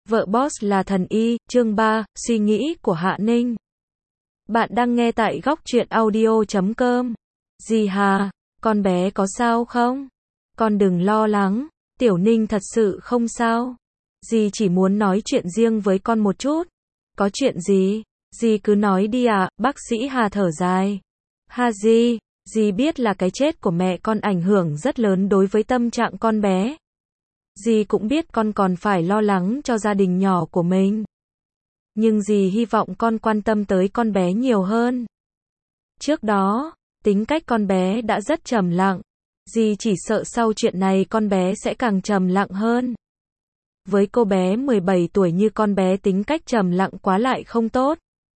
Vợ boss là thần y, chương 3, suy nghĩ của Hạ Ninh. Bạn đang nghe tại góc truyện audio.com. Dì Hà, con bé có sao không? Con đừng lo lắng, Tiểu Ninh thật sự không sao. Dì chỉ muốn nói chuyện riêng với con một chút. Có chuyện gì? Dì cứ nói đi ạ, bác sĩ Hà thở dài. Hà dì biết là cái chết của mẹ con ảnh hưởng rất lớn đối với tâm trạng con bé. Dì cũng biết con còn phải lo lắng cho gia đình nhỏ của mình. Nhưng dì hy vọng con quan tâm tới con bé nhiều hơn. Trước đó, tính cách con bé đã rất trầm lặng. Dì chỉ sợ sau chuyện này con bé sẽ càng trầm lặng hơn. Với cô bé 17 tuổi như con bé tính cách trầm lặng quá lại không tốt.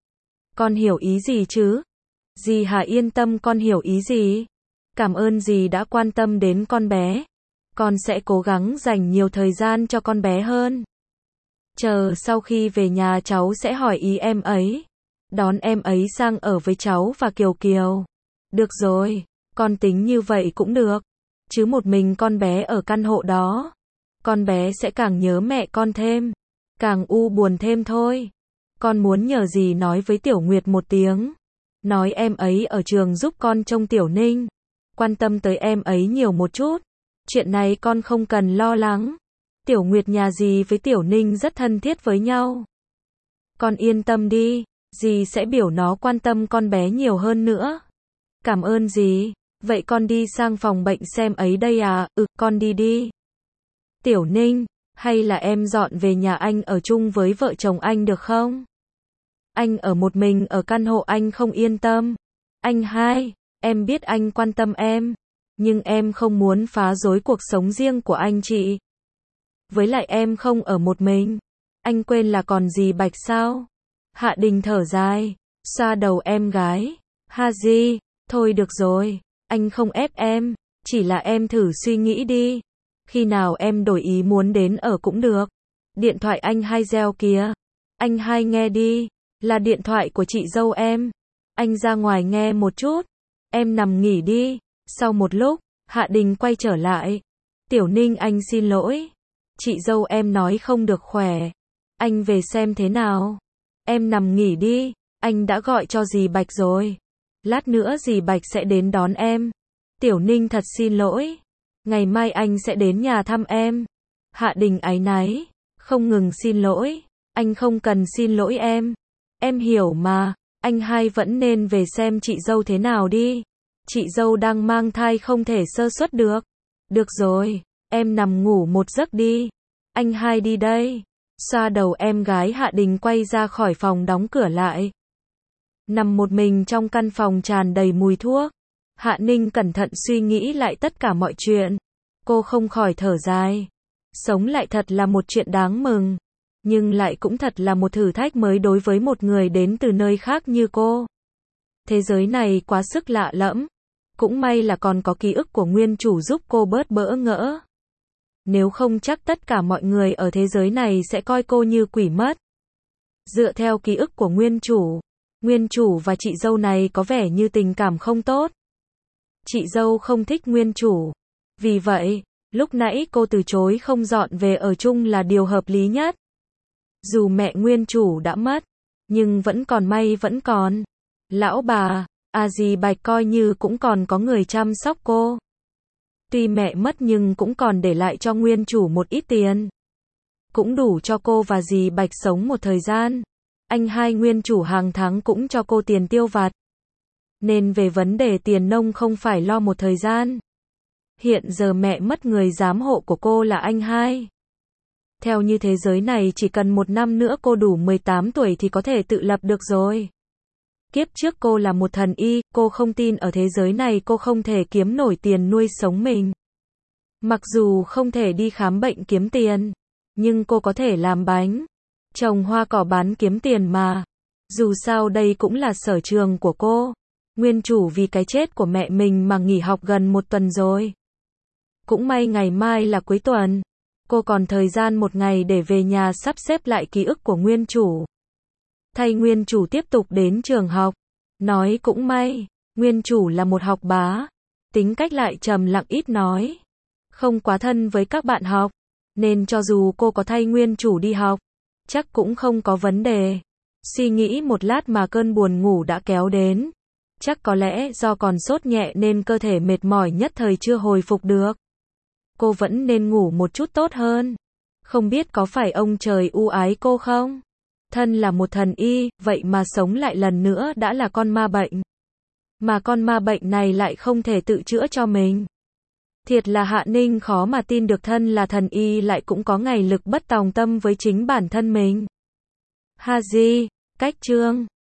Con hiểu ý gì chứ? Dì Hà yên tâm, con hiểu ý gì. Cảm ơn dì đã quan tâm đến con bé. Con sẽ cố gắng dành nhiều thời gian cho con bé hơn. Chờ sau khi về nhà cháu sẽ hỏi ý em ấy. Đón em ấy sang ở với cháu và Kiều Kiều. Được rồi, con tính như vậy cũng được. Chứ một mình con bé ở căn hộ đó, con bé sẽ càng nhớ mẹ con thêm. Càng u buồn thêm thôi. Con muốn nhờ dì nói với Tiểu Nguyệt một tiếng. Nói em ấy ở trường giúp con trông Tiểu Ninh. Quan tâm tới em ấy nhiều một chút. Chuyện này con không cần lo lắng. Tiểu Nguyệt nhà dì với Tiểu Ninh rất thân thiết với nhau. Con yên tâm đi, dì sẽ biểu nó quan tâm con bé nhiều hơn nữa. Cảm ơn dì. Vậy con đi sang phòng bệnh xem ấy đây à? Con đi. Tiểu Ninh, hay là em dọn về nhà anh ở chung với vợ chồng anh được không? Anh ở một mình ở căn hộ anh không yên tâm. Anh hai, em biết anh quan tâm em. Nhưng em không muốn phá rối cuộc sống riêng của anh chị. Với lại em không ở một mình. Anh quên là còn dì Bạch sao? Hạ Đình thở dài, xoa đầu em gái. Ha di, thôi được rồi, anh không ép em, chỉ là em thử suy nghĩ đi. Khi nào em đổi ý muốn đến ở cũng được. Điện thoại anh hai reo kìa. Anh hai nghe đi, là điện thoại của chị dâu em. Anh ra ngoài nghe một chút. Em nằm nghỉ đi. Sau một lúc, Hạ Đình quay trở lại. Tiểu Ninh anh xin lỗi. Chị dâu em nói không được khỏe. Anh về xem thế nào. Em nằm nghỉ đi, anh đã gọi cho dì Bạch rồi. Lát nữa dì Bạch sẽ đến đón em. Tiểu Ninh thật xin lỗi. Ngày mai anh sẽ đến nhà thăm em. Hạ Đình áy náy, không ngừng xin lỗi. Anh không cần xin lỗi em. Em hiểu mà, anh hai vẫn nên về xem chị dâu thế nào đi. Chị dâu đang mang thai không thể sơ suất được. Được rồi, em nằm ngủ một giấc đi. Anh hai đi đây. Xoa đầu em gái, Hạ Đình quay ra khỏi phòng đóng cửa lại. Nằm một mình trong căn phòng tràn đầy mùi thuốc. Hạ Ninh cẩn thận suy nghĩ lại tất cả mọi chuyện. Cô không khỏi thở dài. Sống lại thật là một chuyện đáng mừng. Nhưng lại cũng thật là một thử thách mới đối với một người đến từ nơi khác như cô. Thế giới này quá sức lạ lẫm. Cũng may là còn có ký ức của nguyên chủ giúp cô bớt bỡ ngỡ. Nếu không chắc tất cả mọi người ở thế giới này sẽ coi cô như quỷ mất. Dựa theo ký ức của nguyên chủ và chị dâu này có vẻ như tình cảm không tốt. Chị dâu không thích nguyên chủ. Vì vậy, lúc nãy cô từ chối không dọn về ở chung là điều hợp lý nhất. Dù mẹ nguyên chủ đã mất, nhưng vẫn còn may vẫn còn. Lão bà, dì Bạch coi như cũng còn có người chăm sóc cô. Tuy mẹ mất nhưng cũng còn để lại cho nguyên chủ một ít tiền. Cũng đủ cho cô và dì Bạch sống một thời gian. Anh hai nguyên chủ hàng tháng cũng cho cô tiền tiêu vặt. Nên về vấn đề tiền nong không phải lo một thời gian. Hiện giờ mẹ mất, người giám hộ của cô là anh hai. Theo như thế giới này chỉ cần một năm nữa cô đủ 18 tuổi thì có thể tự lập được rồi. Kiếp trước cô là một thần y, cô không tin ở thế giới này cô không thể kiếm nổi tiền nuôi sống mình. Mặc dù không thể đi khám bệnh kiếm tiền, nhưng cô có thể làm bánh, trồng hoa cỏ bán kiếm tiền mà. Dù sao đây cũng là sở trường của cô. Nguyên chủ vì cái chết của mẹ mình mà nghỉ học gần một tuần rồi. Cũng may ngày mai là cuối tuần. Cô còn thời gian một ngày để về nhà sắp xếp lại ký ức của nguyên chủ. Thay nguyên chủ tiếp tục đến trường học. Nói cũng may, nguyên chủ là một học bá. Tính cách lại trầm lặng ít nói. Không quá thân với các bạn học. Nên cho dù cô có thay nguyên chủ đi học, chắc cũng không có vấn đề. Suy nghĩ một lát mà cơn buồn ngủ đã kéo đến. Chắc có lẽ do còn sốt nhẹ nên cơ thể mệt mỏi nhất thời chưa hồi phục được. Cô vẫn nên ngủ một chút tốt hơn. Không biết có phải ông trời ưu ái cô không? Thân là một thần y, vậy mà sống lại lần nữa đã là con ma bệnh. Mà con ma bệnh này lại không thể tự chữa cho mình. Thiệt là Hạ Ninh khó mà tin được thân là thần y lại cũng có ngày lực bất tòng tâm với chính bản thân mình. Ha di, cách chương